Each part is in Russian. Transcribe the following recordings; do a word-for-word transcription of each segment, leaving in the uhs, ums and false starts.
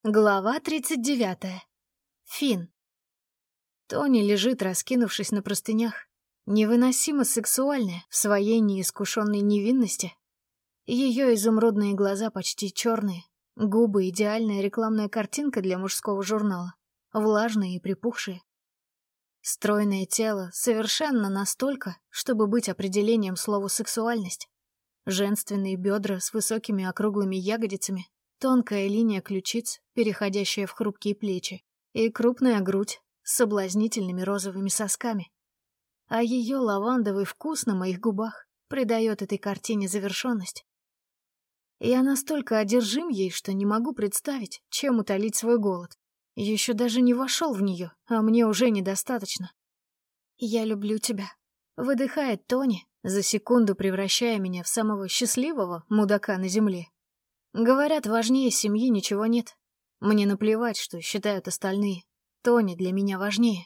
Глава тридцать девятая. Финн. Тони лежит, раскинувшись на простынях, невыносимо сексуальная в своей неискушенной невинности. Ее изумрудные глаза почти черные, губы — идеальная рекламная картинка для мужского журнала, влажные и припухшие. Стройное тело совершенно настолько, чтобы быть определением слову «сексуальность». Женственные бедра с высокими округлыми ягодицами, тонкая линия ключиц, переходящая в хрупкие плечи, и крупная грудь с соблазнительными розовыми сосками. А ее лавандовый вкус на моих губах придает этой картине завершенность. Я настолько одержим ей, что не могу представить, чем утолить свой голод. Еще даже не вошел в нее, а мне уже недостаточно. «Я люблю тебя», — выдыхает Тони, за секунду превращая меня в самого счастливого мудака на земле. Говорят, важнее семьи ничего нет. Мне наплевать, что считают остальные. Тони для меня важнее.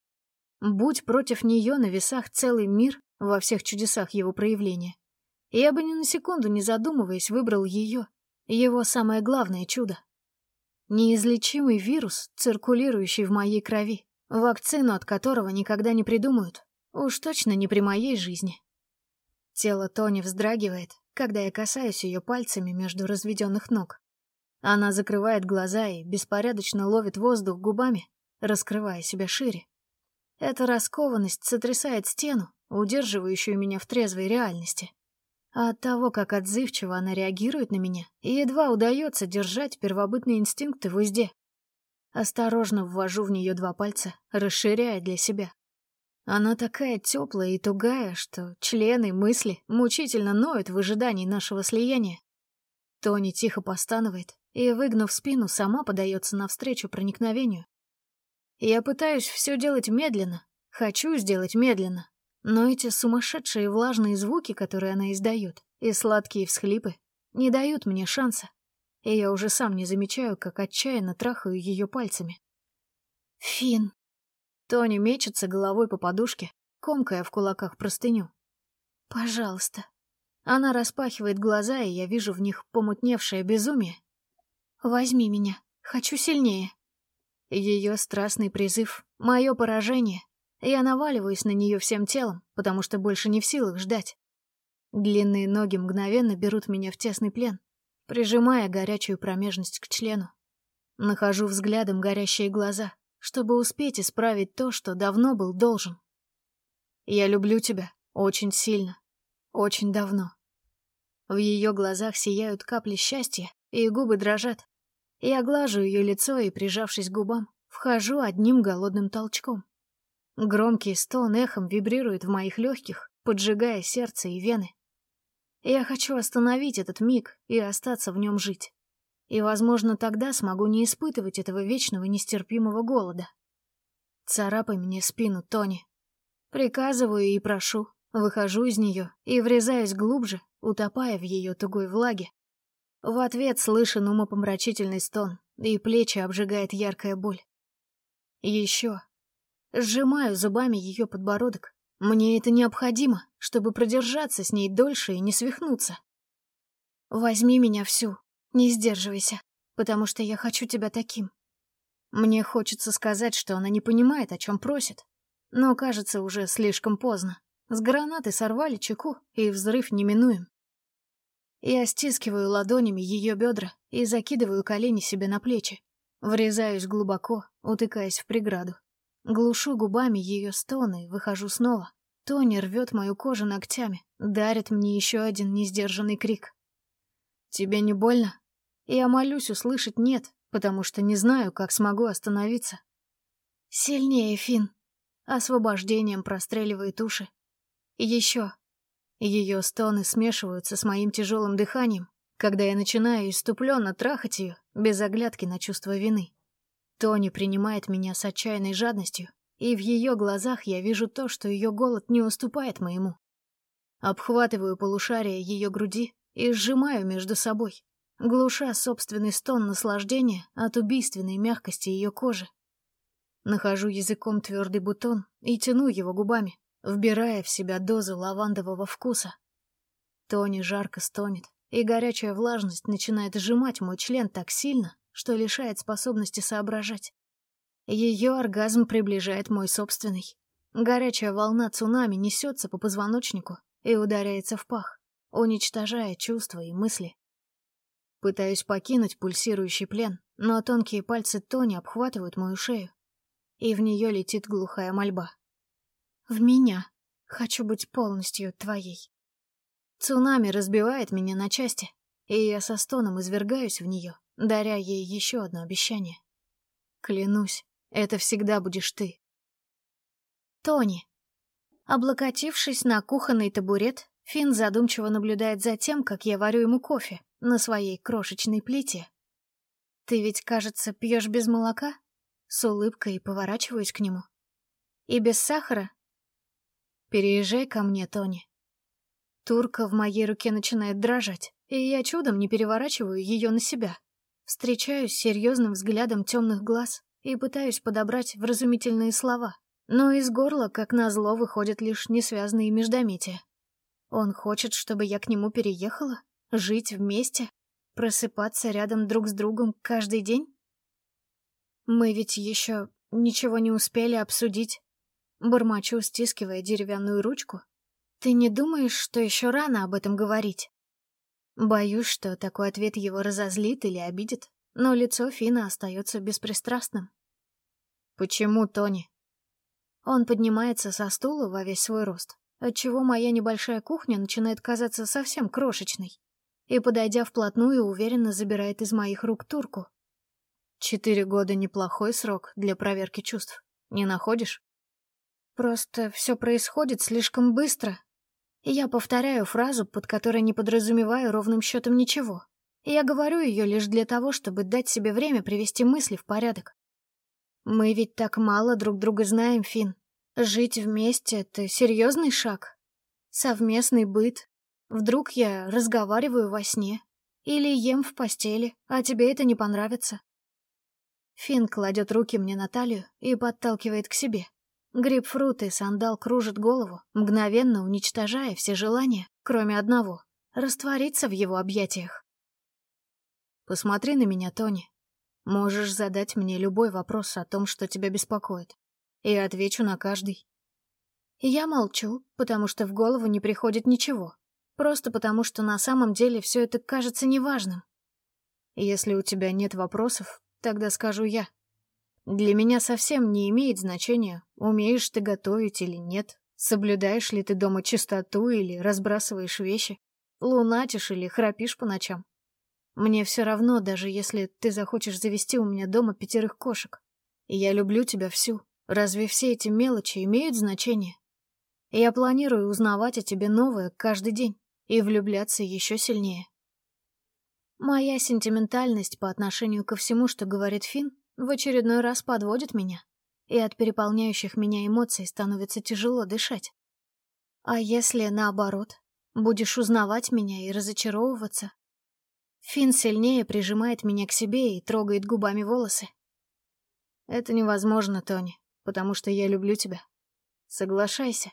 Будь против нее на весах целый мир во всех чудесах его проявления, я бы ни на секунду не задумываясь выбрал ее, его самое главное чудо. Неизлечимый вирус, циркулирующий в моей крови, вакцину от которого никогда не придумают, уж точно не при моей жизни. Тело Тони вздрагивает, когда я касаюсь ее пальцами между разведенных ног. Она закрывает глаза и беспорядочно ловит воздух губами, раскрывая себя шире. Эта раскованность сотрясает стену, удерживающую меня в трезвой реальности. А от того, как отзывчиво она реагирует на меня, едва удается держать первобытные инстинкты в узде. Осторожно ввожу в нее два пальца, расширяя для себя. Она такая теплая и тугая, что члены, мысли мучительно ноют в ожидании нашего слияния. Тони тихо постанывает и, выгнув спину, сама подается навстречу проникновению. Я пытаюсь все делать медленно, хочу сделать медленно, но эти сумасшедшие влажные звуки, которые она издает, и сладкие всхлипы, не дают мне шанса, и я уже сам не замечаю, как отчаянно трахаю ее пальцами. «Финн!» Тони мечется головой по подушке, комкая в кулаках простыню. «Пожалуйста». Она распахивает глаза, и я вижу в них помутневшее безумие. «Возьми меня, хочу сильнее». Ее страстный призыв — мое поражение. Я наваливаюсь на нее всем телом, потому что больше не в силах ждать. Длинные ноги мгновенно берут меня в тесный плен, прижимая горячую промежность к члену. Нахожу взглядом горящие глаза, чтобы успеть исправить то, что давно был должен. Я люблю тебя очень сильно, очень давно. В ее глазах сияют капли счастья, и губы дрожат. Я глажу ее лицо и, прижавшись к губам, вхожу одним голодным толчком. Громкий стон эхом вибрирует в моих легких, поджигая сердце и вены. Я хочу остановить этот миг и остаться в нем жить. И, возможно, тогда смогу не испытывать этого вечного нестерпимого голода. Царапай мне спину, Тони. Приказываю и прошу, выхожу из нее и врезаюсь глубже, утопая в ее тугой влаге. В ответ слышен умопомрачительный стон, и плечи обжигает яркая боль. Еще. Сжимаю зубами ее подбородок. Мне это необходимо, чтобы продержаться с ней дольше и не свихнуться. Возьми меня всю. Не сдерживайся, потому что я хочу тебя таким. Мне хочется сказать, что она не понимает, о чем просит. Но, кажется, уже слишком поздно. С гранаты сорвали чеку, и взрыв неминуем. Я стискиваю ладонями ее бедра и закидываю колени себе на плечи. Врезаюсь глубоко, утыкаясь в преграду. Глушу губами ее стоны и выхожу снова. Тони рвет мою кожу ногтями, дарит мне еще один несдержанный крик. «Тебе не больно?» Я молюсь услышать «нет», потому что не знаю, как смогу остановиться. «Сильнее, Финн!» Освобождением простреливает уши. Еще. Ее стоны смешиваются с моим тяжелым дыханием, когда я начинаю иступленно трахать ее, без оглядки на чувство вины. Тони принимает меня с отчаянной жадностью, и в ее глазах я вижу то, что ее голод не уступает моему. Обхватываю полушария ее груди и сжимаю между собой, глуша собственный стон наслаждения от убийственной мягкости ее кожи. Нахожу языком твердый бутон и тяну его губами, вбирая в себя дозу лавандового вкуса. Тони жарко стонет, и горячая влажность начинает сжимать мой член так сильно, что лишает способности соображать. Ее оргазм приближает мой собственный. Горячая волна цунами несется по позвоночнику и ударяется в пах, уничтожая чувства и мысли. Пытаюсь покинуть пульсирующий плен, но тонкие пальцы Тони обхватывают мою шею, и в нее летит глухая мольба. В меня. Хочу быть полностью твоей. Цунами разбивает меня на части, и я со стоном извергаюсь в нее, даря ей еще одно обещание. Клянусь, это всегда будешь ты. Тони. Облокотившись на кухонный табурет, Финн задумчиво наблюдает за тем, как я варю ему кофе на своей крошечной плите. «Ты ведь, кажется, пьешь без молока?» С улыбкой поворачиваюсь к нему. «И без сахара?» «Переезжай ко мне, Тони». Турка в моей руке начинает дрожать, и я чудом не переворачиваю ее на себя. Встречаюсь с серьезным взглядом темных глаз и пытаюсь подобрать вразумительные слова, но из горла, как назло, выходят лишь несвязные междометия. Он хочет, чтобы я к нему переехала? Жить вместе? Просыпаться рядом друг с другом каждый день? Мы ведь еще ничего не успели обсудить. Бормочу, стискивая деревянную ручку. Ты не думаешь, что еще рано об этом говорить? Боюсь, что такой ответ его разозлит или обидит, но лицо Финна остается беспристрастным. Почему, Тони? Он поднимается со стула во весь свой рост, отчего моя небольшая кухня начинает казаться совсем крошечной, и, подойдя вплотную, уверенно забирает из моих рук турку. Четыре года — неплохой срок для проверки чувств, не находишь? Просто все происходит слишком быстро. Я повторяю фразу, под которой не подразумеваю ровным счетом ничего. Я говорю ее лишь для того, чтобы дать себе время привести мысли в порядок. Мы ведь так мало друг друга знаем, Финн. Жить вместе — это серьезный шаг. Совместный быт. Вдруг я разговариваю во сне или ем в постели, а тебе это не понравится. Финн кладет руки мне на талию и подталкивает к себе. Грейпфрут и сандал кружат голову, мгновенно уничтожая все желания, кроме одного — раствориться в его объятиях. Посмотри на меня, Тони. Можешь задать мне любой вопрос о том, что тебя беспокоит. И отвечу на каждый. Я молчу, потому что в голову не приходит ничего. Просто потому, что на самом деле все это кажется неважным. Если у тебя нет вопросов, тогда скажу я. Для меня совсем не имеет значения, умеешь ты готовить или нет, соблюдаешь ли ты дома чистоту или разбрасываешь вещи, лунатишь или храпишь по ночам. Мне все равно, даже если ты захочешь завести у меня дома пятерых кошек. И я люблю тебя всю. Разве все эти мелочи имеют значение? Я планирую узнавать о тебе новое каждый день и влюбляться еще сильнее. Моя сентиментальность по отношению ко всему, что говорит Финн, в очередной раз подводит меня, и от переполняющих меня эмоций становится тяжело дышать. А если, наоборот, будешь узнавать меня и разочаровываться? Финн сильнее прижимает меня к себе и трогает губами волосы. Это невозможно, Тони, потому что я люблю тебя. Соглашайся.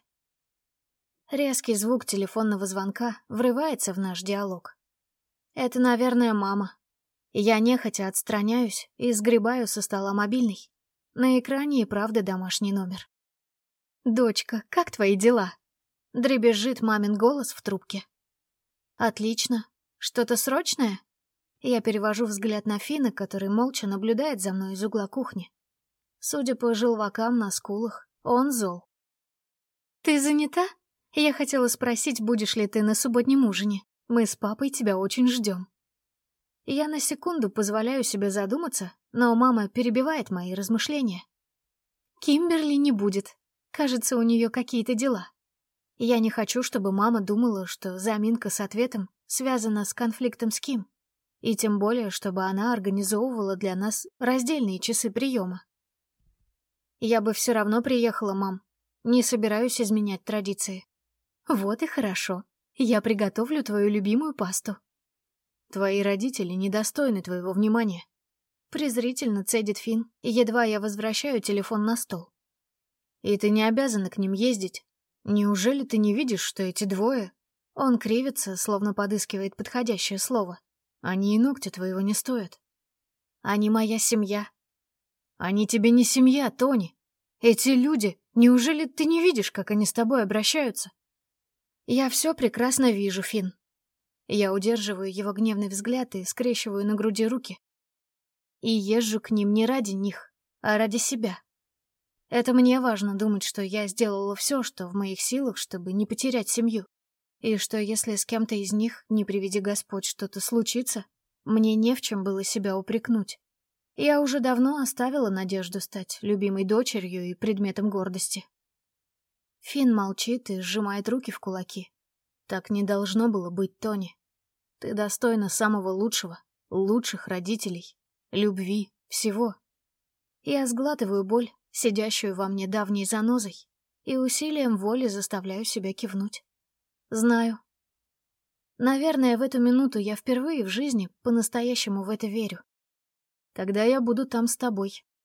Резкий звук телефонного звонка врывается в наш диалог. Это, наверное, мама. Я нехотя отстраняюсь и сгребаю со стола мобильный. На экране и правда домашний номер. «Дочка, как твои дела?» Дребезжит мамин голос в трубке. «Отлично. Что-то срочное?» Я перевожу взгляд на Финна, который молча наблюдает за мной из угла кухни. Судя по желвакам на скулах, он зол. «Ты занята? Я хотела спросить, будешь ли ты на субботнем ужине. Мы с папой тебя очень ждем». Я на секунду позволяю себе задуматься, но мама перебивает мои размышления. Кимберли не будет. Кажется, у нее какие-то дела. Я не хочу, чтобы мама думала, что заминка с ответом связана с конфликтом с Ким. И тем более, чтобы она организовывала для нас раздельные часы приема. Я бы все равно приехала, мам. Не собираюсь изменять традиции. Вот и хорошо. Я приготовлю твою любимую пасту. Твои родители недостойны твоего внимания. Презрительно цедит Финн, и едва я возвращаю телефон на стол. И ты не обязана к ним ездить. Неужели ты не видишь, что эти двое... Он кривится, словно подыскивает подходящее слово. Они и ногтя твоего не стоят. Они моя семья. Они тебе не семья, Тони. Эти люди, неужели ты не видишь, как они с тобой обращаются? Я все прекрасно вижу, Финн. Я удерживаю его гневный взгляд и скрещиваю на груди руки. И езжу к ним не ради них, а ради себя. Это мне важно думать, что я сделала все, что в моих силах, чтобы не потерять семью. И что если с кем-то из них, не приведи Господь, что-то случится, мне не в чем было себя упрекнуть. Я уже давно оставила надежду стать любимой дочерью и предметом гордости. Финн молчит и сжимает руки в кулаки. Так не должно было быть, Тони. Ты достойна самого лучшего, лучших родителей, любви, всего. Я сглатываю боль, сидящую во мне давней занозой, и усилием воли заставляю себя кивнуть. Знаю. Наверное, в эту минуту я впервые в жизни по-настоящему в это верю. Тогда я буду там с тобой.